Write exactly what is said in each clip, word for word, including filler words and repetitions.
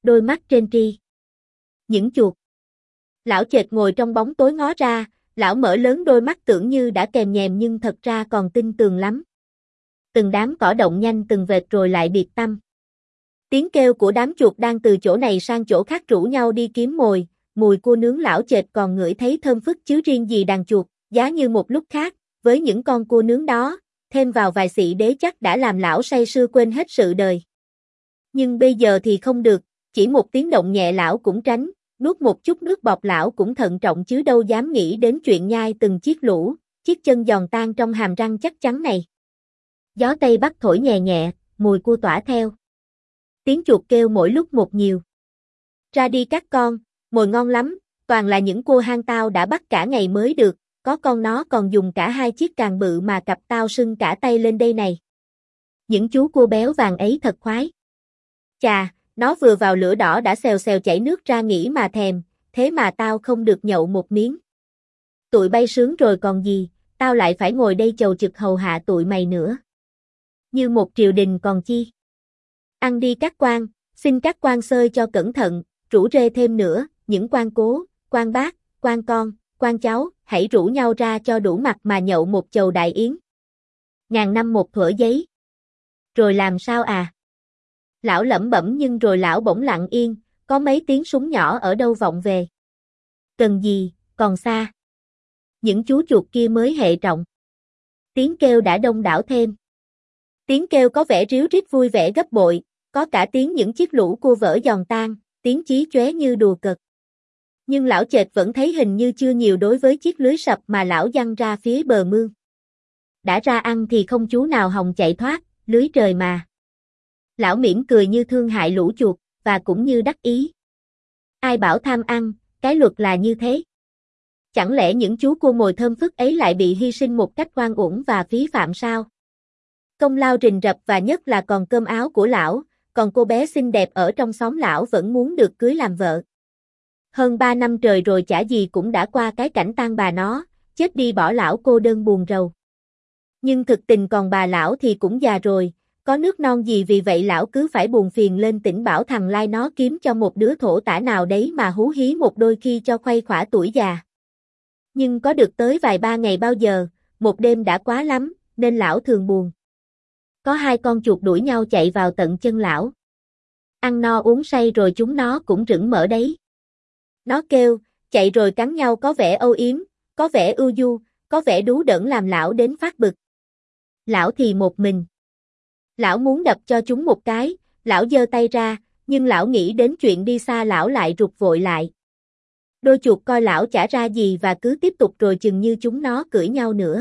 đôi mắt trên tri. Những chuột. Lão chệt ngồi trong bóng tối ngó ra, lão mở lớn đôi mắt tưởng như đã kèm nhèm nhưng thật ra còn tinh tường lắm. Từng đám cỏ động nhanh từng vệt rồi lại biệt tâm. Tiếng kêu của đám chuột đang từ chỗ này sang chỗ khác rủ nhau đi kiếm mồi, mùi cua nướng lão chệt còn ngửi thấy thơm phức chứ riêng gì đàn chuột, giá như một lúc khác, với những con cua nướng đó, thêm vào vài xị đế chắc đã làm lão say sưa quên hết sự đời. Nhưng bây giờ thì không được, chỉ một tiếng động nhẹ lão cũng tránh, nuốt một chút nước bọt lão cũng thận trọng chứ đâu dám nghĩ đến chuyện nhai từng chiếc lũ, chiếc chân giòn tan trong hàm răng chắc chắn này. Gió Tây Bắc thổi nhẹ nhẹ, mùi cua tỏa theo. Tiếng chuột kêu mỗi lúc một nhiều. Ra đi các con, mồi ngon lắm, toàn là những cua hang tao đã bắt cả ngày mới được, có con nó còn dùng cả hai chiếc càng bự mà cặp tao sưng cả tay lên đây này. Những chú cua béo vàng ấy thật khoái. Chà, nó vừa vào lửa đỏ đã xèo xèo chảy nước ra nghĩ mà thèm, thế mà tao không được nhậu một miếng. Tụi bay sướng rồi còn gì, tao lại phải ngồi đây chầu trực hầu hạ tụi mày nữa. Như một triều đình còn chi. Ăn đi các quan, xin các quan xơi cho cẩn thận, rủ rê thêm nữa, những quan cố, quan bác, quan con, quan cháu, hãy rủ nhau ra cho đủ mặt mà nhậu một chầu đại yến. Ngàn năm một thuở giấy. Rồi làm sao à? Lão lẩm bẩm nhưng rồi lão bỗng lặng yên, có mấy tiếng súng nhỏ ở đâu vọng về. Cần gì, còn xa. Những chú chuột kia mới hệ trọng. Tiếng kêu đã đông đảo thêm. Tiếng kêu có vẻ ríu rít vui vẻ gấp bội, có cả tiếng những chiếc lũ cua vỡ giòn tan, tiếng chí chóe như đùa cợt. Nhưng lão chệt vẫn thấy hình như chưa nhiều đối với chiếc lưới sập mà lão giăng ra phía bờ mương. Đã ra ăn thì không chú nào hòng chạy thoát, lưới trời mà. Lão mỉm cười như thương hại lũ chuột, và cũng như đắc ý. Ai bảo tham ăn, cái luật là như thế. Chẳng lẽ những chú cua mồi thơm phức ấy lại bị hy sinh một cách oan uổng và phí phạm sao? Công lao rình rập và nhất là còn cơm áo của lão, còn cô bé xinh đẹp ở trong xóm lão vẫn muốn được cưới làm vợ. Hơn ba năm trời rồi chả gì cũng đã qua cái cảnh tang bà nó, chết đi bỏ lão cô đơn buồn rầu. Nhưng thực tình còn bà lão thì cũng già rồi, có nước non gì vì vậy lão cứ phải buồn phiền lên tỉnh bảo thằng Lai nó kiếm cho một đứa thổ tả nào đấy mà hú hí một đôi khi cho khuây khỏa tuổi già. Nhưng có được tới vài ba ngày bao giờ, một đêm đã quá lắm, nên lão thường buồn. Có hai con chuột đuổi nhau chạy vào tận chân lão. Ăn no uống say rồi chúng nó cũng rửng mỡ đấy. Nó kêu, chạy rồi cắn nhau có vẻ âu yếm, có vẻ ưu du, có vẻ đú đỡn làm lão đến phát bực. Lão thì một mình. Lão muốn đập cho chúng một cái, lão giơ tay ra, nhưng lão nghĩ đến chuyện đi xa lão lại rụt vội lại. Đôi chuột coi lão chả ra gì và cứ tiếp tục rồi chừng như chúng nó cưỡi nhau nữa.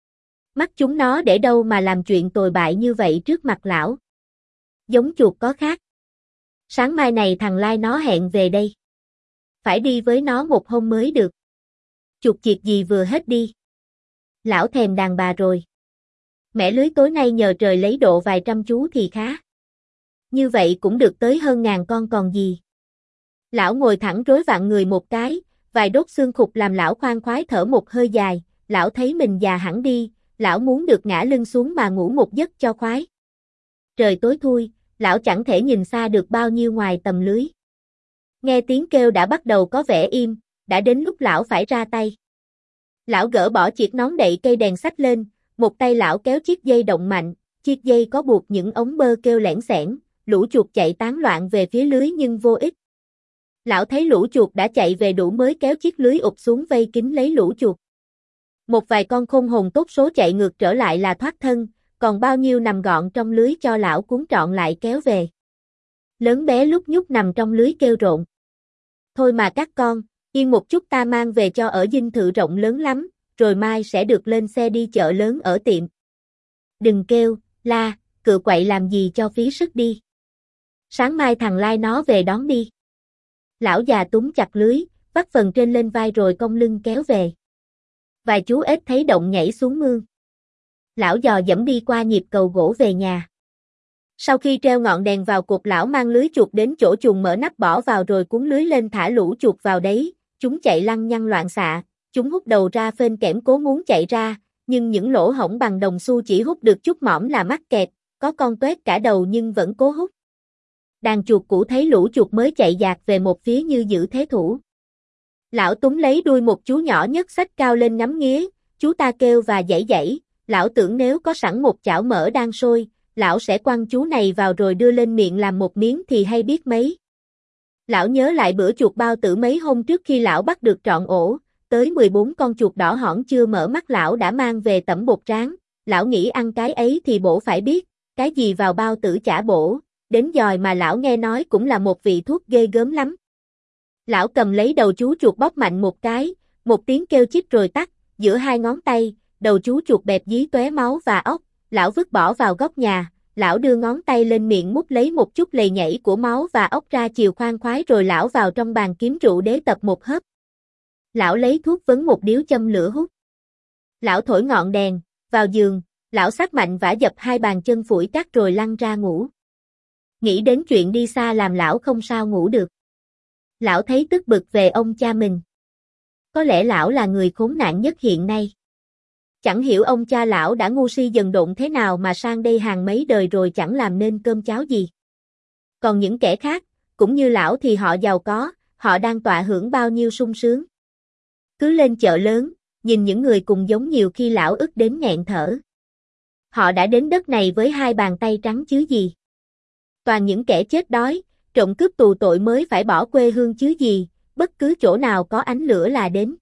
Mắt chúng nó để đâu mà làm chuyện tồi bại như vậy trước mặt lão. Giống chuột có khác. Sáng mai này thằng Lai nó hẹn về đây. Phải đi với nó một hôm mới được. Chuột chiệt gì vừa hết đi. Lão thèm đàn bà rồi. Mẻ lưới tối nay nhờ trời lấy độ vài trăm chú thì khá. Như vậy cũng được tới hơn ngàn con còn gì. Lão ngồi thẳng rối vặn người một cái, vài đốt xương khục làm lão khoan khoái thở một hơi dài, lão thấy mình già hẳn đi, lão muốn được ngã lưng xuống mà ngủ một giấc cho khoái. Trời tối thui, lão chẳng thể nhìn xa được bao nhiêu ngoài tầm lưới. Nghe tiếng kêu đã bắt đầu có vẻ im, đã đến lúc lão phải ra tay. Lão gỡ bỏ chiếc nón đậy cây đèn xách lên, một tay lão kéo chiếc dây động mạnh, chiếc dây có buộc những ống bơ kêu lẻn xẻn, lũ chuột chạy tán loạn về phía lưới nhưng vô ích. Lão thấy lũ chuột đã chạy về đủ mới kéo chiếc lưới ụp xuống vây kín lấy lũ chuột. Một vài con khôn hồn tốt số chạy ngược trở lại là thoát thân, còn bao nhiêu nằm gọn trong lưới cho lão cuốn trọn lại kéo về. Lớn bé lúc nhúc nằm trong lưới kêu rộn. Thôi mà các con, yên một chút ta mang về cho ở dinh thự rộng lớn lắm, rồi mai sẽ được lên xe đi chợ lớn ở tiệm. Đừng kêu, la, cựa quậy làm gì cho phí sức đi. Sáng mai thằng Lai nó về đón đi. Lão già túm chặt lưới, vắt phần trên lên vai rồi cong lưng kéo về. Vài chú ếch thấy động nhảy xuống mương. Lão dò dẫm đi qua nhịp cầu gỗ về nhà. Sau khi treo ngọn đèn vào cột lão mang lưới chuột đến chỗ chuồng mở nắp bỏ vào rồi cuốn lưới lên thả lũ chuột vào đấy, chúng chạy lăng nhăng loạn xạ, chúng hút đầu ra phên kẽm cố muốn chạy ra, nhưng những lỗ hổng bằng đồng xu chỉ hút được chút mỏm là mắc kẹt, có con toét cả đầu nhưng vẫn cố hút. Đàn chuột cũ thấy lũ chuột mới chạy dạt về một phía như giữ thế thủ. Lão túm lấy đuôi một chú nhỏ nhất xách cao lên ngắm nghía, chú ta kêu và giãy giãy, lão tưởng nếu có sẵn một chảo mỡ đang sôi, lão sẽ quăng chú này vào rồi đưa lên miệng làm một miếng thì hay biết mấy. Lão nhớ lại bữa chuột bao tử mấy hôm trước khi lão bắt được trọn ổ, tới mười bốn con chuột đỏ hỏn chưa mở mắt lão đã mang về tẩm bột rán, lão nghĩ ăn cái ấy thì bổ phải biết, cái gì vào bao tử chả bổ, đến dòi mà lão nghe nói cũng là một vị thuốc ghê gớm lắm. Lão cầm lấy đầu chú chuột bóp mạnh một cái, một tiếng kêu chích rồi tắt, giữa hai ngón tay, đầu chú chuột bẹp dí tóe máu và óc, lão vứt bỏ vào góc nhà, lão đưa ngón tay lên miệng mút lấy một chút lầy nhảy của máu và óc ra chiều khoan khoái rồi lão vào trong bàn kiếm rượu đế tập một hớp. Lão lấy thuốc vấn một điếu châm lửa hút. Lão thổi ngọn đèn, vào giường, lão xách mạnh vả dập hai bàn chân phủi cắt rồi lăn ra ngủ. Nghĩ đến chuyện đi xa làm lão không sao ngủ được. Lão thấy tức bực về ông cha mình. Có lẽ lão là người khốn nạn nhất hiện nay. Chẳng hiểu ông cha lão đã ngu si dần độn thế nào mà sang đây hàng mấy đời rồi chẳng làm nên cơm cháo gì. Còn những kẻ khác, cũng như lão thì họ giàu có, họ đang tọa hưởng bao nhiêu sung sướng. Cứ lên chợ lớn, nhìn những người cùng giống nhiều khi lão ức đến nghẹn thở. Họ đã đến đất này với hai bàn tay trắng chứ gì. Toàn những kẻ chết đói, trộm cướp tù tội mới phải bỏ quê hương chứ gì, bất cứ chỗ nào có ánh lửa là đến.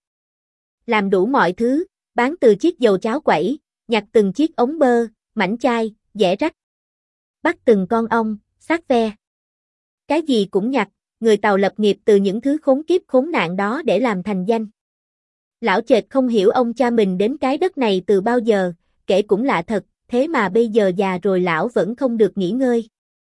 Làm đủ mọi thứ, bán từ chiếc dầu cháo quẩy, nhặt từng chiếc ống bơ, mảnh chai, dẻ rách. Bắt từng con ong, xác ve. Cái gì cũng nhặt, người Tàu lập nghiệp từ những thứ khốn kiếp khốn nạn đó để làm thành danh. Lão chệt không hiểu ông cha mình đến cái đất này từ bao giờ, kể cũng lạ thật, thế mà bây giờ già rồi lão vẫn không được nghỉ ngơi.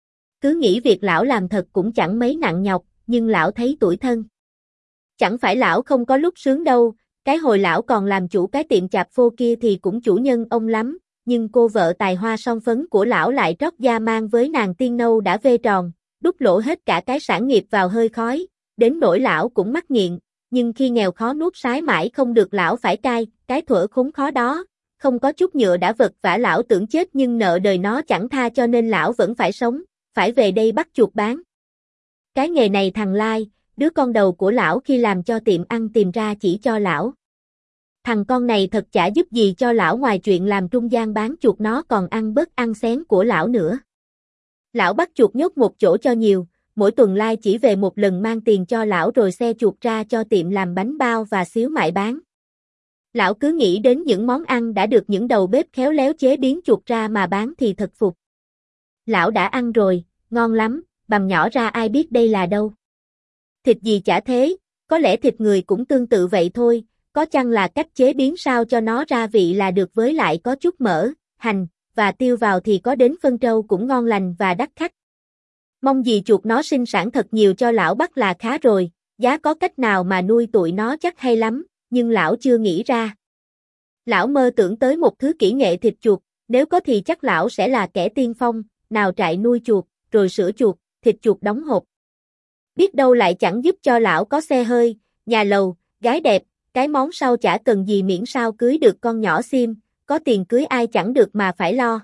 Cứ nghĩ việc lão làm thật cũng chẳng mấy nặng nhọc, nhưng lão thấy tủi thân. Chẳng phải lão không có lúc sướng đâu, cái hồi lão còn làm chủ cái tiệm chạp phô kia thì cũng chủ nhân ông lắm, nhưng cô vợ tài hoa son phấn của lão lại trót da mang với nàng tiên nâu đã vê tròn, đút lỗ hết cả cái sản nghiệp vào hơi khói, đến nỗi lão cũng mắc nghiện, nhưng khi nghèo khó nuốt sái mãi không được lão phải cai, cái thuở khốn khó đó, không có chút nhựa đã vật vã lão tưởng chết nhưng nợ đời nó chẳng tha cho nên lão vẫn phải sống, phải về đây bắt chuột bán. Cái nghề này thằng Lai, đứa con đầu của lão khi làm cho tiệm ăn tìm ra chỉ cho lão. Thằng con này thật chả giúp gì cho lão ngoài chuyện làm trung gian bán chuột nó còn ăn bớt ăn xén của lão nữa. Lão bắt chuột nhốt một chỗ cho nhiều, mỗi tuần Lai chỉ về một lần mang tiền cho lão rồi xe chuột ra cho tiệm làm bánh bao và xíu mại bán. Lão cứ nghĩ đến những món ăn đã được những đầu bếp khéo léo chế biến chuột ra mà bán thì thật phục. Lão đã ăn rồi, ngon lắm, bằm nhỏ ra ai biết đây là đâu. Thịt gì chả thế, có lẽ thịt người cũng tương tự vậy thôi, có chăng là cách chế biến sao cho nó ra vị là được với lại có chút mỡ, hành, và tiêu vào thì có đến phân trâu cũng ngon lành và đắt khách. Mong gì chuột nó sinh sản thật nhiều cho lão bắt là khá rồi, giá có cách nào mà nuôi tụi nó chắc hay lắm, nhưng lão chưa nghĩ ra. Lão mơ tưởng tới một thứ kỹ nghệ thịt chuột, nếu có thì chắc lão sẽ là kẻ tiên phong, nào trại nuôi chuột, rồi sữa chuột, thịt chuột đóng hộp. Biết đâu lại chẳng giúp cho lão có xe hơi, nhà lầu, gái đẹp, cái món sau chả cần gì miễn sao cưới được con nhỏ xiêm, có tiền cưới ai chẳng được mà phải lo.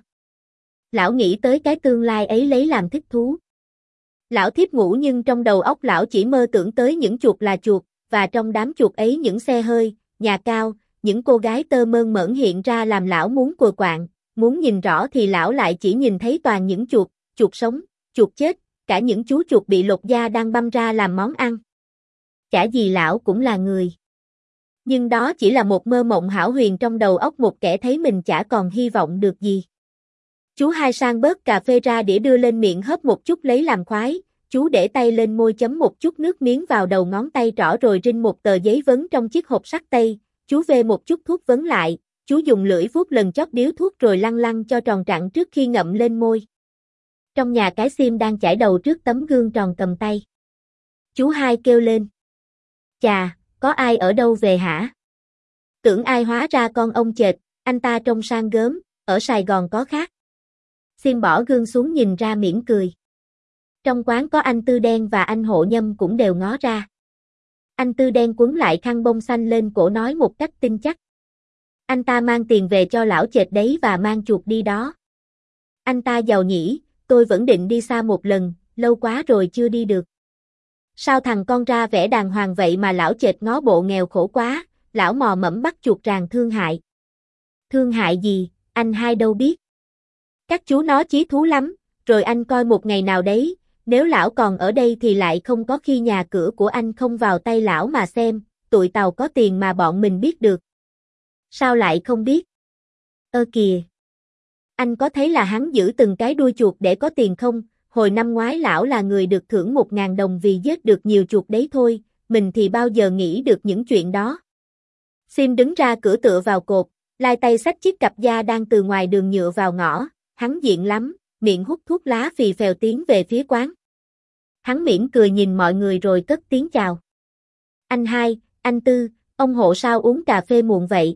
Lão nghĩ tới cái tương lai ấy lấy làm thích thú. Lão thiếp ngủ nhưng trong đầu óc lão chỉ mơ tưởng tới những chuột là chuột, và trong đám chuột ấy những xe hơi, nhà cao, những cô gái tơ mơn mởn hiện ra làm lão muốn cùa quạng, muốn nhìn rõ thì lão lại chỉ nhìn thấy toàn những chuột, chuột sống, chuột chết, cả những chú chuột bị lột da đang băm ra làm món ăn. Chả gì lão cũng là người. Nhưng đó chỉ là một mơ mộng hão huyền trong đầu óc một kẻ thấy mình chả còn hy vọng được gì. Chú hai sang bớt cà phê ra đĩa đưa lên miệng hớp một chút lấy làm khoái, chú để tay lên môi chấm một chút nước miếng vào đầu ngón tay trỏ rồi rinh một tờ giấy vấn trong chiếc hộp sắt tây, chú vê một chút thuốc vấn lại, chú dùng lưỡi vuốt lần chót điếu thuốc rồi lăn lăn cho tròn trặn trước khi ngậm lên môi. Trong nhà cái xiêm đang chải đầu trước tấm gương tròn cầm tay. Chú hai kêu lên. Chà, có ai ở đâu về hả? Tưởng ai hóa ra con ông chệt, anh ta trông sang gớm, ở Sài Gòn có khác. Xiêm bỏ gương xuống nhìn ra mỉm cười. Trong quán có anh Tư Đen và anh Hộ Nhâm cũng đều ngó ra. Anh Tư Đen quấn lại khăn bông xanh lên cổ nói một cách tin chắc. Anh ta mang tiền về cho lão chệt đấy và mang chuột đi đó. Anh ta giàu nhỉ, tôi vẫn định đi xa một lần, lâu quá rồi chưa đi được. Sao thằng con ra vẻ đàng hoàng vậy mà lão chệch ngó bộ nghèo khổ quá, lão mò mẫm bắt chuột ràng thương hại. Thương hại gì, anh hai đâu biết. Các chú nó chí thú lắm, rồi anh coi một ngày nào đấy, nếu lão còn ở đây thì lại không có khi nhà cửa của anh không vào tay lão mà xem, tụi tàu có tiền mà bọn mình biết được. Sao lại không biết? Ơ kìa! Anh có thấy là hắn giữ từng cái đuôi chuột để có tiền không? Hồi năm ngoái lão là người được thưởng một ngàn đồng vì giết được nhiều chuột đấy thôi, mình thì bao giờ nghĩ được những chuyện đó. Sim đứng ra cửa tựa vào cột, lai tay xách chiếc cặp da đang từ ngoài đường nhựa vào ngõ, hắn diện lắm, miệng hút thuốc lá phì phèo tiến về phía quán. Hắn mỉm cười nhìn mọi người rồi cất tiếng chào. Anh hai, anh Tư, ông Hộ sao uống cà phê muộn vậy?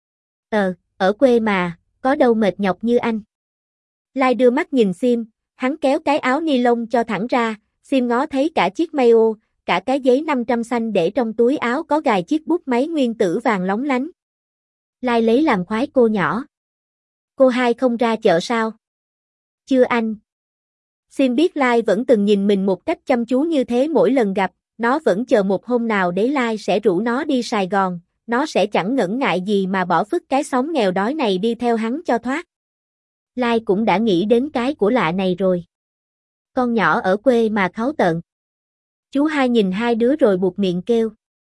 Ờ, ở quê mà, có đâu mệt nhọc như anh. Lai đưa mắt nhìn Sim, hắn kéo cái áo ni lông cho thẳng ra, Sim ngó thấy cả chiếc mayo, cả cái giấy năm trăm xanh để trong túi áo có gài chiếc bút máy nguyên tử vàng lóng lánh. Lai lấy làm khoái cô nhỏ. Cô hai không ra chợ sao? Chưa anh. Sim biết Lai vẫn từng nhìn mình một cách chăm chú như thế mỗi lần gặp, nó vẫn chờ một hôm nào đấy Lai sẽ rủ nó đi Sài Gòn, nó sẽ chẳng ngần ngại gì mà bỏ phức cái xóm nghèo đói này đi theo hắn cho thoát. Lai cũng đã nghĩ đến cái của lạ này rồi. Con nhỏ ở quê mà kháu tợn. Chú hai nhìn hai đứa rồi buột miệng kêu.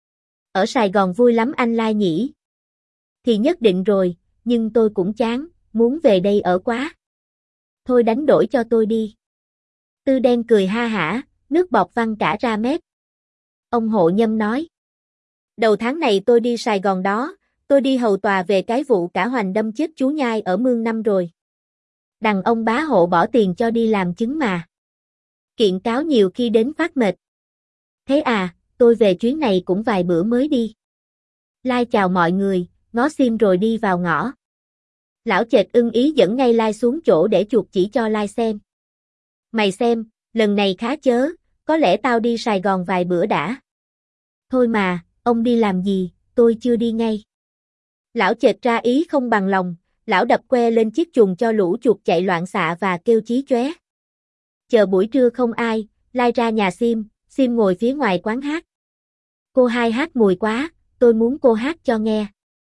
Ở Sài Gòn vui lắm anh Lai nhỉ? Thì nhất định rồi, nhưng tôi cũng chán, muốn về đây ở quá. Thôi đánh đổi cho tôi đi. Tư đen cười ha hả, nước bọt văng cả ra mép. Ông Hộ Nhâm nói. Đầu tháng này tôi đi Sài Gòn đó, tôi đi hầu tòa về cái vụ cả Hoành đâm chết chú Nhai ở Mương Năm rồi. Đàn ông bá hộ bỏ tiền cho đi làm chứng mà. Kiện cáo nhiều khi đến phát mệt. Thế à, tôi về chuyến này cũng vài bữa mới đi. Lai chào mọi người, ngó Sim rồi đi vào ngõ. Lão chệch ưng ý dẫn ngay Lai xuống chỗ để chuột chỉ cho Lai xem. Mày xem, lần này khá chớ, có lẽ tao đi Sài Gòn vài bữa đã. Thôi mà, ông đi làm gì, tôi chưa đi ngay. Lão chệch ra ý không bằng lòng, lão đập que lên chiếc chuồng cho lũ chuột chạy loạn xạ và kêu chí chóe. Chờ buổi trưa không ai, Lai ra nhà Sim, Sim ngồi phía ngoài quán hát. Cô hai hát mùi quá, tôi muốn cô hát cho nghe.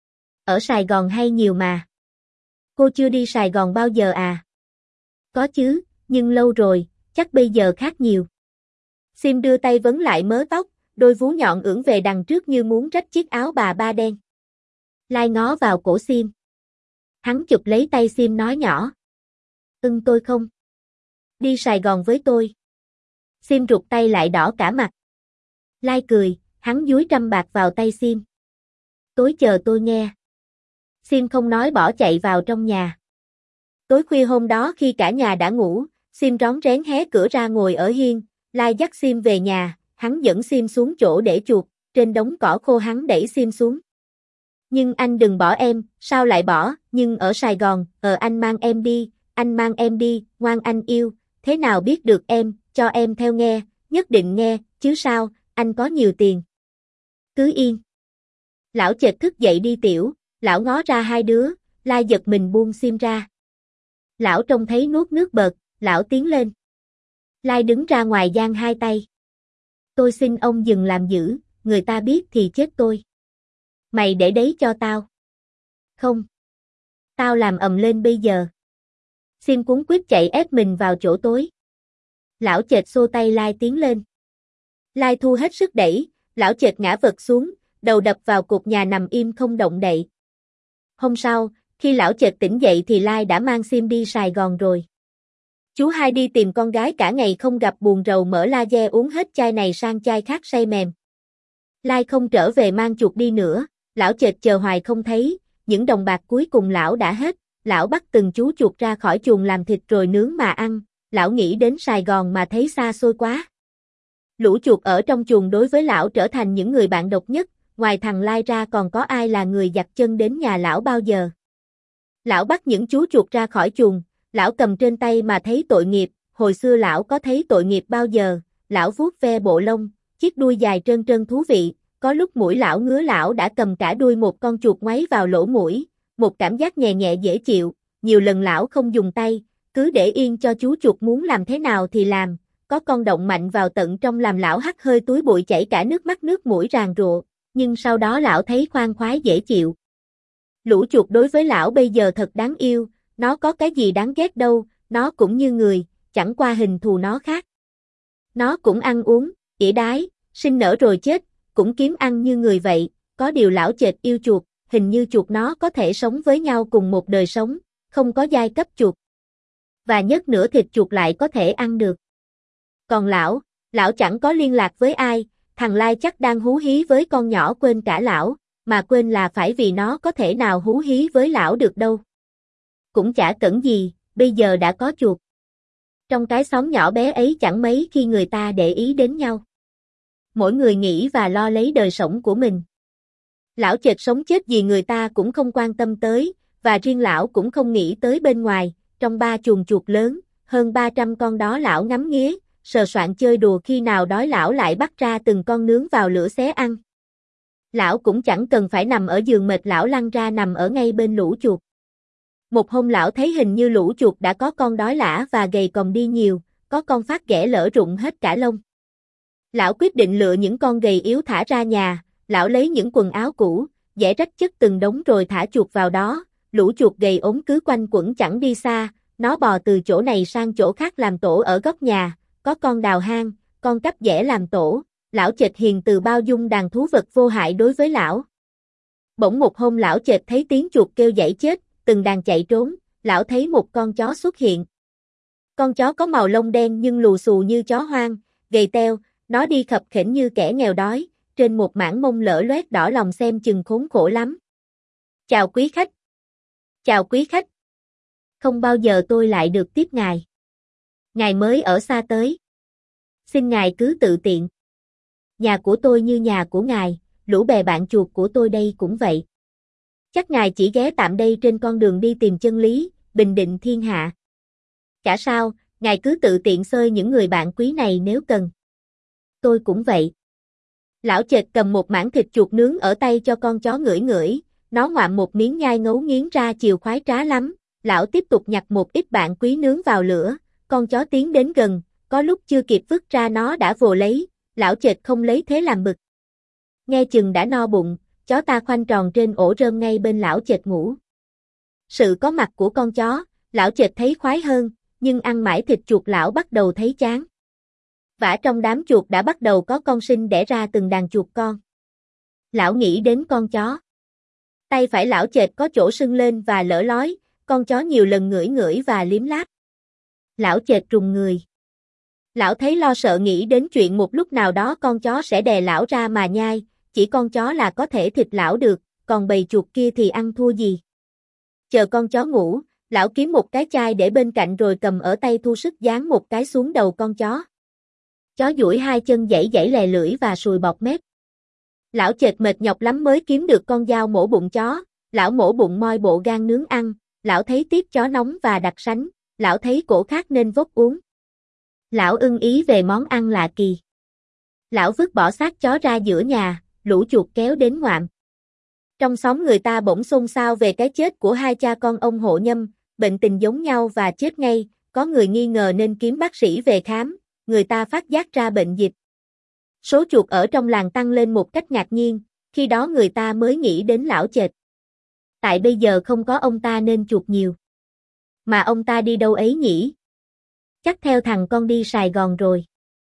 Ở Sài Gòn hay nhiều mà. Cô chưa đi Sài Gòn bao giờ à? Có chứ, nhưng lâu rồi, chắc bây giờ khác nhiều. Sim đưa tay vấn lại mớ tóc, đôi vú nhọn ưỡn về đằng trước như muốn rách chiếc áo bà ba đen. Lai ngó vào cổ Sim. Hắn chụp lấy tay Sim nói nhỏ. Ưng tôi không? Đi Sài Gòn với tôi. Sim rụt tay lại đỏ cả mặt. Lai cười, hắn dúi trăm bạc vào tay Sim. Tối chờ tôi nghe. Sim không nói bỏ chạy vào trong nhà. Tối khuya hôm đó khi cả nhà đã ngủ, Sim rón rén hé cửa ra ngồi ở hiên, Lai dắt Sim về nhà, hắn dẫn Sim xuống chỗ để chuột, trên đống cỏ khô hắn đẩy Sim xuống. Nhưng anh đừng bỏ em, sao lại bỏ, nhưng ở Sài Gòn, ờ anh mang em đi, anh mang em đi, ngoan anh yêu, thế nào biết được em, cho em theo nghe, nhất định nghe, chứ sao, anh có nhiều tiền. Cứ yên. Lão chợt thức dậy đi tiểu, lão ngó ra hai đứa, Lai giật mình buông Sim ra. Lão trông thấy nuốt nước bọt, lão tiến lên. Lai đứng ra ngoài giang hai tay. Tôi xin ông dừng làm dữ, người ta biết thì chết tôi. Mày để đấy cho tao. Không. Tao làm ầm lên bây giờ. Sim cuống quýt chạy ép mình vào chỗ tối. Lão chệch xô tay Lai tiến lên. Lai thu hết sức đẩy, lão chệch ngã vật xuống, đầu đập vào cột nhà nằm im không động đậy. Hôm sau, khi lão chợt tỉnh dậy thì Lai đã mang Sim đi Sài Gòn rồi. Chú hai đi tìm con gái cả ngày không gặp buồn rầu mở laser uống hết chai này sang chai khác say mềm. Lai không trở về mang chuột đi nữa, lão chợt chờ hoài không thấy, những đồng bạc cuối cùng lão đã hết, lão bắt từng chú chuột ra khỏi chuồng làm thịt rồi nướng mà ăn, lão nghĩ đến Sài Gòn mà thấy xa xôi quá. Lũ chuột ở trong chuồng đối với lão trở thành những người bạn độc nhất, ngoài thằng Lai ra còn có ai là người giặt chân đến nhà lão bao giờ. Lão bắt những chú chuột ra khỏi chuồng, lão cầm trên tay mà thấy tội nghiệp, hồi xưa lão có thấy tội nghiệp bao giờ, lão vuốt ve bộ lông, chiếc đuôi dài trơn trơn thú vị, có lúc mũi lão ngứa lão đã cầm cả đuôi một con chuột ngoáy vào lỗ mũi, một cảm giác nhẹ nhẹ dễ chịu, nhiều lần lão không dùng tay, cứ để yên cho chú chuột muốn làm thế nào thì làm, có con động mạnh vào tận trong làm lão hắt hơi túi bụi chảy cả nước mắt nước mũi ràn rụa, nhưng sau đó lão thấy khoan khoái dễ chịu. Lũ chuột đối với lão bây giờ thật đáng yêu, nó có cái gì đáng ghét đâu, nó cũng như người, chẳng qua hình thù nó khác. Nó cũng ăn uống, ỉa đái, sinh nở rồi chết, cũng kiếm ăn như người vậy, có điều lão chệt yêu chuột, hình như chuột nó có thể sống với nhau cùng một đời sống, không có giai cấp chuột. Và nhất nữa thịt chuột lại có thể ăn được. Còn lão, lão chẳng có liên lạc với ai, thằng Lai chắc đang hú hí với con nhỏ quên cả lão, mà quên là phải vì nó có thể nào hú hí với lão được đâu. Cũng chả cẩn gì, bây giờ đã có chuột. Trong cái xóm nhỏ bé ấy chẳng mấy khi người ta để ý đến nhau. Mỗi người nghĩ và lo lấy đời sống của mình. Lão chệt sống chết gì người ta cũng không quan tâm tới, và riêng lão cũng không nghĩ tới bên ngoài, trong ba chuồng chuột lớn, hơn ba trăm con đó lão ngắm nghía, sờ soạn chơi đùa khi nào đói lão lại bắt ra từng con nướng vào lửa xé ăn. Lão cũng chẳng cần phải nằm ở giường mệt lão lăn ra nằm ở ngay bên lũ chuột. Một hôm lão thấy hình như lũ chuột đã có con đói lả và gầy còm đi nhiều, có con phát ghẻ lỡ rụng hết cả lông. Lão quyết định lựa những con gầy yếu thả ra nhà, lão lấy những quần áo cũ, giẻ rách chất từng đống rồi thả chuột vào đó, lũ chuột gầy ốm cứ quanh quẩn chẳng đi xa, nó bò từ chỗ này sang chỗ khác làm tổ ở góc nhà, có con đào hang, con cắp dẻ làm tổ, lão chệt hiền từ bao dung đàn thú vật vô hại đối với lão. Bỗng một hôm lão chệt thấy tiếng chuột kêu dãy chết, từng đàn chạy trốn, lão thấy một con chó xuất hiện. Con chó có màu lông đen nhưng lù xù như chó hoang, gầy teo, nó đi khập khểnh như kẻ nghèo đói, trên một mảng mông lở loét đỏ lòng xem chừng khốn khổ lắm. Chào quý khách. Chào quý khách. Không bao giờ tôi lại được tiếp ngài. Ngài mới ở xa tới. Xin ngài cứ tự tiện. Nhà của tôi như nhà của ngài, lũ bè bạn chuột của tôi đây cũng vậy. Chắc ngài chỉ ghé tạm đây trên con đường đi tìm chân lý, bình định thiên hạ. Chả sao, ngài cứ tự tiện xơi những người bạn quý này nếu cần. Tôi cũng vậy. Lão chệt cầm một mảng thịt chuột nướng ở tay cho con chó ngửi ngửi, nó ngoạm một miếng nhai ngấu nghiến ra chiều khoái trá lắm. Lão tiếp tục nhặt một ít bạn quý nướng vào lửa, con chó tiến đến gần, có lúc chưa kịp vứt ra nó đã vồ lấy, lão chệt không lấy thế làm bực. Nghe chừng đã no bụng, chó ta khoanh tròn trên ổ rơm ngay bên lão chệt ngủ. Sự có mặt của con chó, lão chệt thấy khoái hơn, nhưng ăn mãi thịt chuột lão bắt đầu thấy chán. Vả trong đám chuột đã bắt đầu có con sinh đẻ ra từng đàn chuột con. Lão nghĩ đến con chó. Tay phải lão chệt có chỗ sưng lên và lở lói, con chó nhiều lần ngửi ngửi và liếm láp. Lão chệt rùng người. Lão thấy lo sợ nghĩ đến chuyện một lúc nào đó con chó sẽ đè lão ra mà nhai, chỉ con chó là có thể thịt lão được, còn bầy chuột kia thì ăn thua gì. Chờ con chó ngủ, lão kiếm một cái chai để bên cạnh rồi cầm ở tay thu sức dán một cái xuống đầu con chó. Chó duỗi hai chân giãy giãy lè lưỡi và sùi bọt mép. Lão chệt mệt nhọc lắm mới kiếm được con dao mổ bụng chó, lão mổ bụng moi bộ gan nướng ăn, lão thấy tiếc chó nóng và đặc sánh, lão thấy cổ khát nên vốc uống. Lão ưng ý về món ăn lạ kỳ. Lão vứt bỏ xác chó ra giữa nhà, lũ chuột kéo đến ngoạm. Trong xóm người ta bỗng xôn xao về cái chết của hai cha con ông Hộ Nhâm, bệnh tình giống nhau và chết ngay, có người nghi ngờ nên kiếm bác sĩ về khám, người ta phát giác ra bệnh dịch. Số chuột ở trong làng tăng lên một cách ngạc nhiên, khi đó người ta mới nghĩ đến lão chệt. Tại bây giờ không có ông ta nên chuột nhiều. Mà ông ta đi đâu ấy nhỉ? Chắc theo thằng con đi Sài Gòn rồi.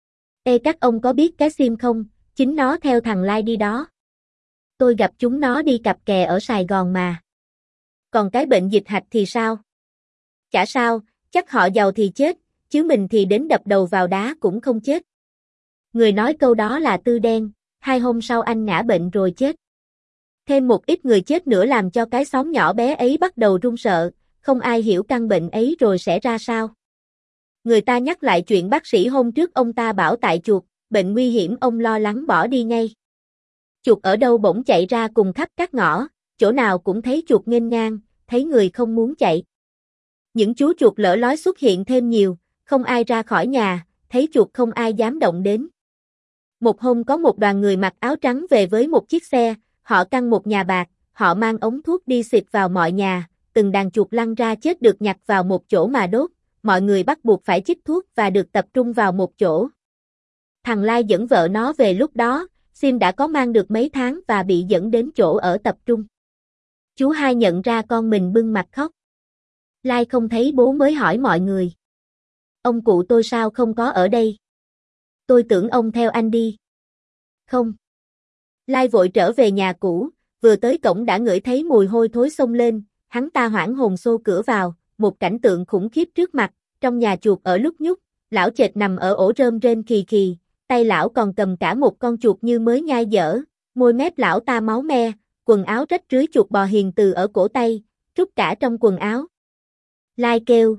Ê các ông có biết cái sim không? Chính nó theo thằng Lai đi đó. Tôi gặp chúng nó đi cặp kè ở Sài Gòn mà. Còn cái bệnh dịch hạch thì sao? Chả sao, chắc họ giàu thì chết, chứ mình thì đến đập đầu vào đá cũng không chết. Người nói câu đó là Tư Đen, hai hôm sau anh ngã bệnh rồi chết. Thêm một ít người chết nữa làm cho cái xóm nhỏ bé ấy bắt đầu run sợ, không ai hiểu căn bệnh ấy rồi sẽ ra sao. Người ta nhắc lại chuyện bác sĩ hôm trước ông ta bảo tại chuột, bệnh nguy hiểm ông lo lắng bỏ đi ngay. Chuột ở đâu bỗng chạy ra cùng khắp các ngõ, chỗ nào cũng thấy chuột nghênh ngang, thấy người không muốn chạy. Những chú chuột lở lói xuất hiện thêm nhiều, không ai ra khỏi nhà, thấy chuột không ai dám động đến. Một hôm có một đoàn người mặc áo trắng về với một chiếc xe, họ căn một nhà bạc, họ mang ống thuốc đi xịt vào mọi nhà, từng đàn chuột lăn ra chết được nhặt vào một chỗ mà đốt, mọi người bắt buộc phải chích thuốc và được tập trung vào một chỗ. Thằng Lai dẫn vợ nó về lúc đó, Sim đã có mang được mấy tháng và bị dẫn đến chỗ ở tập trung. Chú hai nhận ra con mình bưng mặt khóc. Lai không thấy bố mới hỏi mọi người. Ông cụ tôi sao không có ở đây? Tôi tưởng ông theo anh đi. Không. Lai vội trở về nhà cũ, vừa tới cổng đã ngửi thấy mùi hôi thối xông lên, hắn ta hoảng hồn xô cửa vào, một cảnh tượng khủng khiếp trước mặt, trong nhà chuột ở lúc nhúc, lão chệt nằm ở ổ rơm rên khì khì, tay lão còn cầm cả một con chuột như mới nhai dở, môi mép lão ta máu me, quần áo rách rưới chuột bò hiền từ ở cổ tay, trút cả trong quần áo. Lai kêu.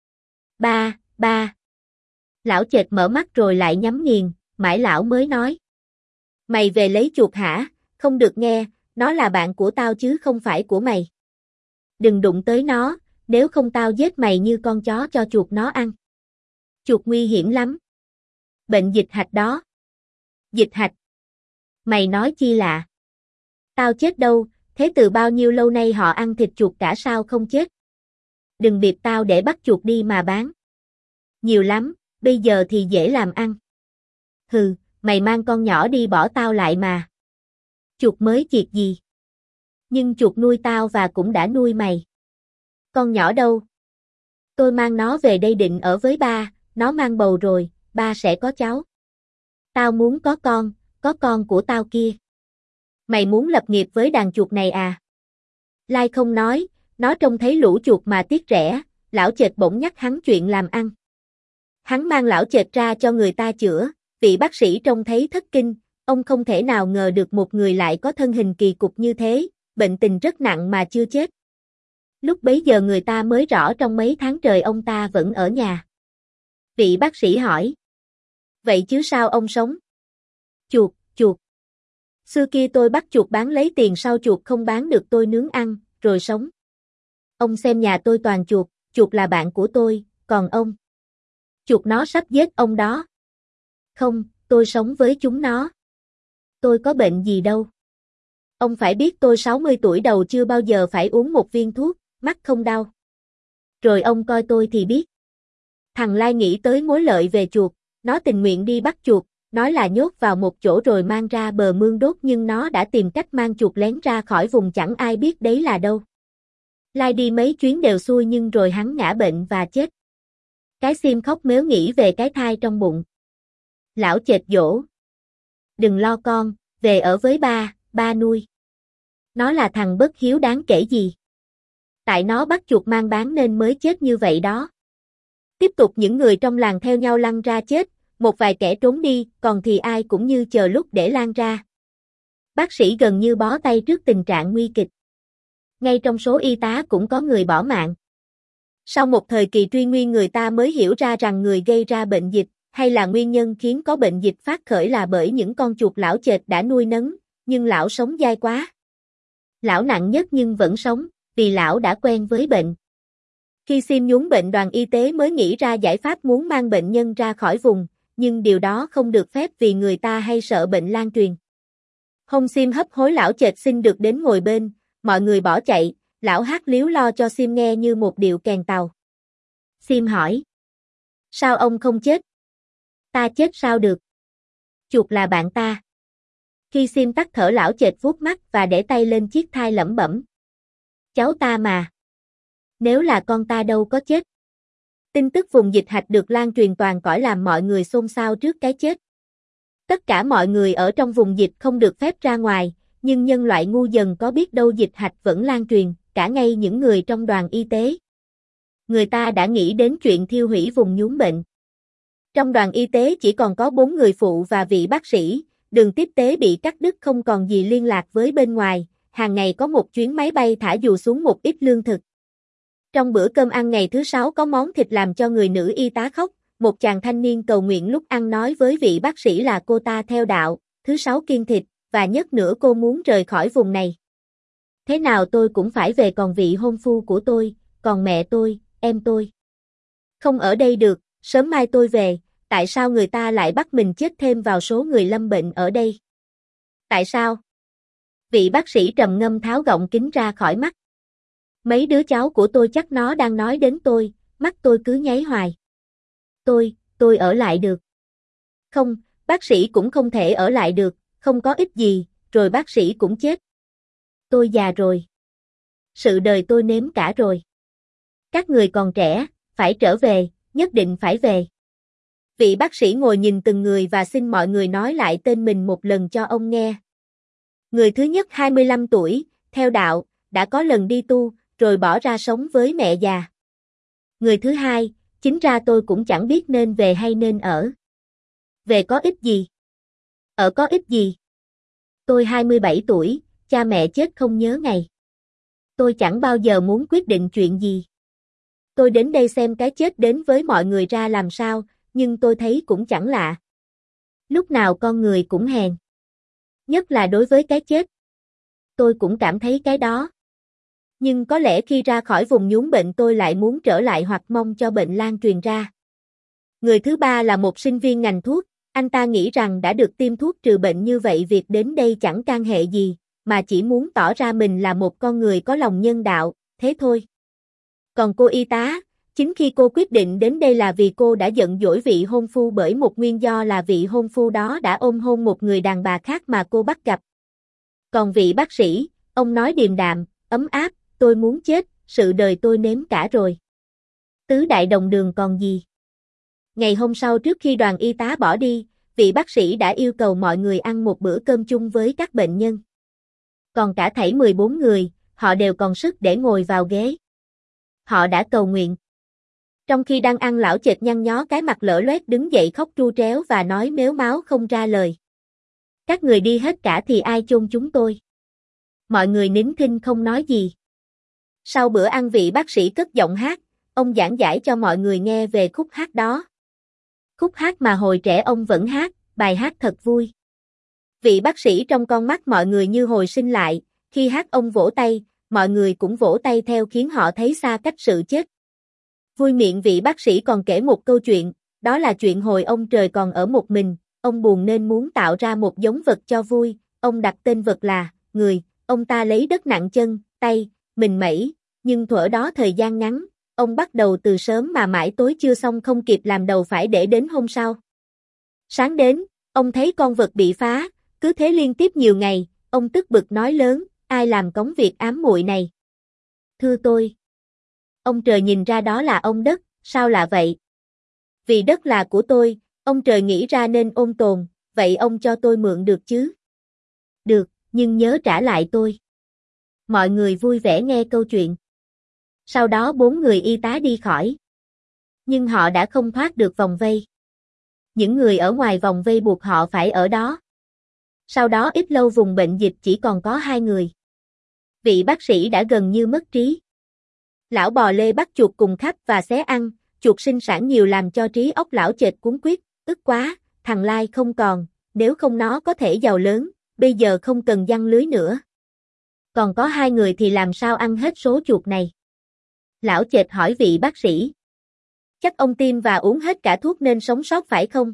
Ba, ba. Lão chệt mở mắt rồi lại nhắm nghiền, mãi lão mới nói. Mày về lấy chuột hả? Không được nghe, nó là bạn của tao chứ không phải của mày. Đừng đụng tới nó, nếu không tao giết mày như con chó cho chuột nó ăn. Chuột nguy hiểm lắm. Bệnh dịch hạch đó. Dịch hạch. Mày nói chi lạ. Tao chết đâu, thế từ bao nhiêu lâu nay họ ăn thịt chuột cả sao không chết. Đừng bịp tao để bắt chuột đi mà bán. Nhiều lắm, bây giờ thì dễ làm ăn. Hừ, mày mang con nhỏ đi bỏ tao lại mà. Chuột mới chiệt gì. Nhưng chuột nuôi tao và cũng đã nuôi mày. Con nhỏ đâu? Tôi mang nó về đây định ở với ba, nó mang bầu rồi, ba sẽ có cháu. Tao muốn có con, có con của tao kia. Mày muốn lập nghiệp với đàn chuột này à? Lai không nói, nó trông thấy lũ chuột mà tiếc rẻ, lão chệt bỗng nhắc hắn chuyện làm ăn. Hắn mang lão chệt ra cho người ta chữa, vị bác sĩ trông thấy thất kinh, ông không thể nào ngờ được một người lại có thân hình kỳ cục như thế, bệnh tình rất nặng mà chưa chết. Lúc bấy giờ người ta mới rõ trong mấy tháng trời ông ta vẫn ở nhà. Vị bác sĩ hỏi. Vậy chứ sao ông sống? Chuột, chuột. Xưa kia tôi bắt chuột bán lấy tiền sau chuột không bán được tôi nướng ăn, rồi sống. Ông xem nhà tôi toàn chuột, chuột là bạn của tôi, còn ông? Chuột nó sắp giết ông đó. Không, tôi sống với chúng nó. Tôi có bệnh gì đâu. Ông phải biết tôi sáu mươi tuổi đầu chưa bao giờ phải uống một viên thuốc, mắt không đau. Rồi ông coi tôi thì biết. Thằng Lai nghĩ tới mối lợi về chuột, nó tình nguyện đi bắt chuột, nói là nhốt vào một chỗ rồi mang ra bờ mương đốt nhưng nó đã tìm cách mang chuột lén ra khỏi vùng chẳng ai biết đấy là đâu. Lai đi mấy chuyến đều xuôi nhưng rồi hắn ngã bệnh và chết. Cái Sim khóc mếu nghĩ về cái thai trong bụng. Lão chệt dỗ. Đừng lo con, về ở với ba, ba nuôi. Nó là thằng bất hiếu đáng kể gì. Tại nó bắt chuột mang bán nên mới chết như vậy đó. Tiếp tục những người trong làng theo nhau lăn ra chết, một vài kẻ trốn đi, còn thì ai cũng như chờ lúc để lan ra. Bác sĩ gần như bó tay trước tình trạng nguy kịch. Ngay trong số y tá cũng có người bỏ mạng. Sau một thời kỳ truy nguyên người ta mới hiểu ra rằng người gây ra bệnh dịch, hay là nguyên nhân khiến có bệnh dịch phát khởi là bởi những con chuột lão chệt đã nuôi nấng, nhưng lão sống dai quá. Lão nặng nhất nhưng vẫn sống, vì lão đã quen với bệnh. Khi Sim nhúng bệnh đoàn y tế mới nghĩ ra giải pháp muốn mang bệnh nhân ra khỏi vùng, nhưng điều đó không được phép vì người ta hay sợ bệnh lan truyền. Hôm Sim hấp hối lão chệt xin được đến ngồi bên, mọi người bỏ chạy, lão hát líu lo cho Sim nghe như một điệu kèn tàu. Sim hỏi. Sao ông không chết? Ta chết sao được? Chuột là bạn ta. Khi Sim tắt thở lão chệt vuốt mắt và để tay lên chiếc thai lẩm bẩm. Cháu ta mà. Nếu là con ta đâu có chết. Tin tức vùng dịch hạch được lan truyền toàn cõi làm mọi người xôn xao trước cái chết. Tất cả mọi người ở trong vùng dịch không được phép ra ngoài, nhưng nhân loại ngu dần có biết đâu dịch hạch vẫn lan truyền, cả ngay những người trong đoàn y tế. Người ta đã nghĩ đến chuyện thiêu hủy vùng nhúm bệnh. Trong đoàn y tế chỉ còn có bốn người phụ và vị bác sĩ, đường tiếp tế bị cắt đứt không còn gì liên lạc với bên ngoài, hàng ngày có một chuyến máy bay thả dù xuống một ít lương thực. Trong bữa cơm ăn ngày thứ sáu có món thịt làm cho người nữ y tá khóc, một chàng thanh niên cầu nguyện lúc ăn nói với vị bác sĩ là cô ta theo đạo, thứ sáu kiêng thịt, và nhất nữa cô muốn rời khỏi vùng này. Thế nào tôi cũng phải về còn vị hôn phu của tôi, còn mẹ tôi, em tôi. Không ở đây được, sớm mai tôi về, tại sao người ta lại bắt mình chết thêm vào số người lâm bệnh ở đây? Tại sao? Vị bác sĩ trầm ngâm tháo gọng kính ra khỏi mắt. Mấy đứa cháu của tôi chắc nó đang nói đến tôi, mắt Mắt tôi cứ nháy hoài. Tôi, tôi ở lại được. Không, bác sĩ cũng không thể ở lại được, không có ích gì, rồi bác sĩ cũng chết. Tôi già rồi. Sự đời tôi nếm cả rồi. Các người còn trẻ, phải trở về, nhất định phải về. Vị bác sĩ ngồi nhìn từng người và xin mọi người nói lại tên mình một lần cho ông nghe. Người thứ nhất hai mươi lăm tuổi, theo đạo, đã có lần đi tu, rồi bỏ ra sống với mẹ già. Người thứ hai, chính ra tôi cũng chẳng biết nên về hay nên ở. Về có ích gì? Ở có ích gì? Tôi hai mươi bảy tuổi, cha mẹ chết không nhớ ngày. Tôi chẳng bao giờ muốn quyết định chuyện gì. Tôi đến đây xem cái chết đến với mọi người ra làm sao, nhưng tôi thấy cũng chẳng lạ. Lúc nào con người cũng hèn. Nhất là đối với cái chết. Tôi cũng cảm thấy cái đó. Nhưng có lẽ khi ra khỏi vùng nhún bệnh tôi lại muốn trở lại hoặc mong cho bệnh lan truyền ra. Người thứ ba là một sinh viên ngành thuốc, anh ta nghĩ rằng đã được tiêm thuốc trừ bệnh như vậy việc đến đây chẳng can hệ gì, mà chỉ muốn tỏ ra mình là một con người có lòng nhân đạo, thế thôi. Còn cô y tá, chính khi cô quyết định đến đây là vì cô đã giận dỗi vị hôn phu bởi một nguyên do là vị hôn phu đó đã ôm hôn một người đàn bà khác mà cô bắt gặp. Còn vị bác sĩ, ông nói điềm đạm, ấm áp, tôi muốn chết, sự đời tôi nếm cả rồi. Tứ đại đồng đường còn gì? Ngày hôm sau trước khi đoàn y tá bỏ đi, vị bác sĩ đã yêu cầu mọi người ăn một bữa cơm chung với các bệnh nhân. Còn cả thảy mười bốn người, họ đều còn sức để ngồi vào ghế. Họ đã cầu nguyện. Trong khi đang ăn lão chệt nhăn nhó cái mặt lở loét đứng dậy khóc tru tréo và nói mếu máo không ra lời. Các người đi hết cả thì ai chôn chúng tôi? Mọi người nín thinh không nói gì. Sau bữa ăn vị bác sĩ cất giọng hát, ông giảng giải cho mọi người nghe về khúc hát đó. Khúc hát mà hồi trẻ ông vẫn hát, bài hát thật vui. Vị bác sĩ trong con mắt mọi người như hồi sinh lại, khi hát ông vỗ tay, mọi người cũng vỗ tay theo khiến họ thấy xa cách sự chết. Vui miệng vị bác sĩ còn kể một câu chuyện, đó là chuyện hồi ông trời còn ở một mình, ông buồn nên muốn tạo ra một giống vật cho vui, ông đặt tên vật là người, ông ta lấy đất nặng chân, tay, mình mẩy, nhưng thuở đó thời gian ngắn, ông bắt đầu từ sớm mà mãi tối chưa xong không kịp làm đầu phải để đến hôm sau. Sáng đến, ông thấy con vật bị phá, cứ thế liên tiếp nhiều ngày, ông tức bực nói lớn, ai làm cống việc ám muội này? Thưa tôi. Ông trời nhìn ra đó là ông đất, sao lạ vậy? Vì đất là của tôi, ông trời nghĩ ra nên ôn tồn, vậy ông cho tôi mượn được chứ? Được, nhưng nhớ trả lại tôi. Mọi người vui vẻ nghe câu chuyện. Sau đó bốn người y tá đi khỏi. Nhưng họ đã không thoát được vòng vây. Những người ở ngoài vòng vây buộc họ phải ở đó. Sau đó ít lâu vùng bệnh dịch chỉ còn có hai người. Vị bác sĩ đã gần như mất trí. Lão bò lê bắt chuột cùng khắp và xé ăn, chuột sinh sản nhiều làm cho trí óc lão chệch cuốn quýt, ức quá, thằng Lai không còn, nếu không nó có thể giàu lớn, bây giờ không cần giăng lưới nữa. Còn có hai người thì làm sao ăn hết số chuột này? Lão chệch hỏi vị bác sĩ. Chắc ông tiêm và uống hết cả thuốc nên sống sót phải không?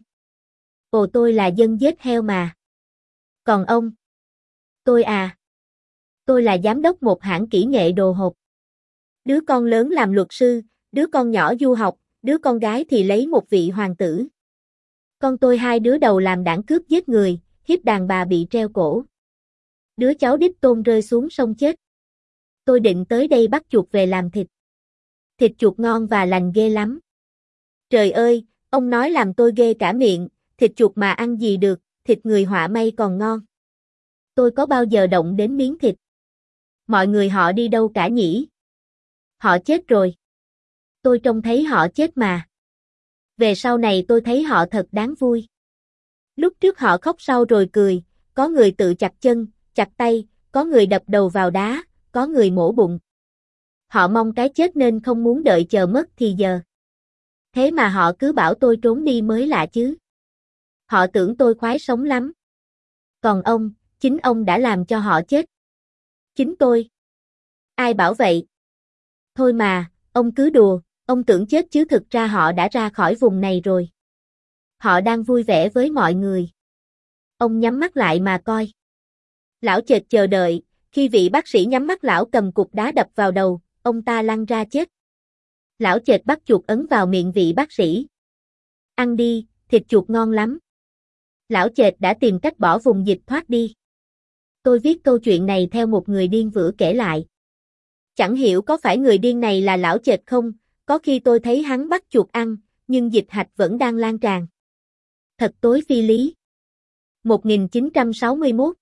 Ồ tôi là dân giết heo mà. Còn ông? Tôi à? Tôi là giám đốc một hãng kỹ nghệ đồ hộp. Đứa con lớn làm luật sư, đứa con nhỏ du học, đứa con gái thì lấy một vị hoàng tử. Con tôi hai đứa đầu làm đảng cướp giết người, hiếp đàn bà bị treo cổ. Đứa cháu đích tôn rơi xuống sông chết. Tôi định tới đây bắt chuột về làm thịt. Thịt chuột ngon và lành ghê lắm. Trời ơi, ông nói làm tôi ghê cả miệng, thịt chuột mà ăn gì được, thịt người họa may còn ngon. Tôi có bao giờ động đến miếng thịt. Mọi người họ đi đâu cả nhỉ? Họ chết rồi. Tôi trông thấy họ chết mà. Về sau này tôi thấy họ thật đáng vui. Lúc trước họ khóc sau rồi cười, có người tự chặt chân, chặt tay, có người đập đầu vào đá, có người mổ bụng. Họ mong cái chết nên không muốn đợi chờ mất thì giờ. Thế mà họ cứ bảo tôi trốn đi mới lạ chứ. Họ tưởng tôi khoái sống lắm. Còn ông, chính ông đã làm cho họ chết. Chính tôi. Ai bảo vậy? Thôi mà, ông cứ đùa, ông tưởng chết chứ thực ra họ đã ra khỏi vùng này rồi. Họ đang vui vẻ với mọi người. Ông nhắm mắt lại mà coi. Lão chợt chờ đợi, khi vị bác sĩ nhắm mắt lão cầm cục đá đập vào đầu, ông ta lăn ra chết. Lão chệt bắt chuột ấn vào miệng vị bác sĩ. Ăn đi, thịt chuột ngon lắm. Lão chệt đã tìm cách bỏ vùng dịch thoát đi. Tôi viết câu chuyện này theo một người điên vừa kể lại. Chẳng hiểu có phải người điên này là lão chệt không, có khi tôi thấy hắn bắt chuột ăn, nhưng dịch hạch vẫn đang lan tràn. Thật tối phi lý. một nghìn chín trăm sáu mươi mốt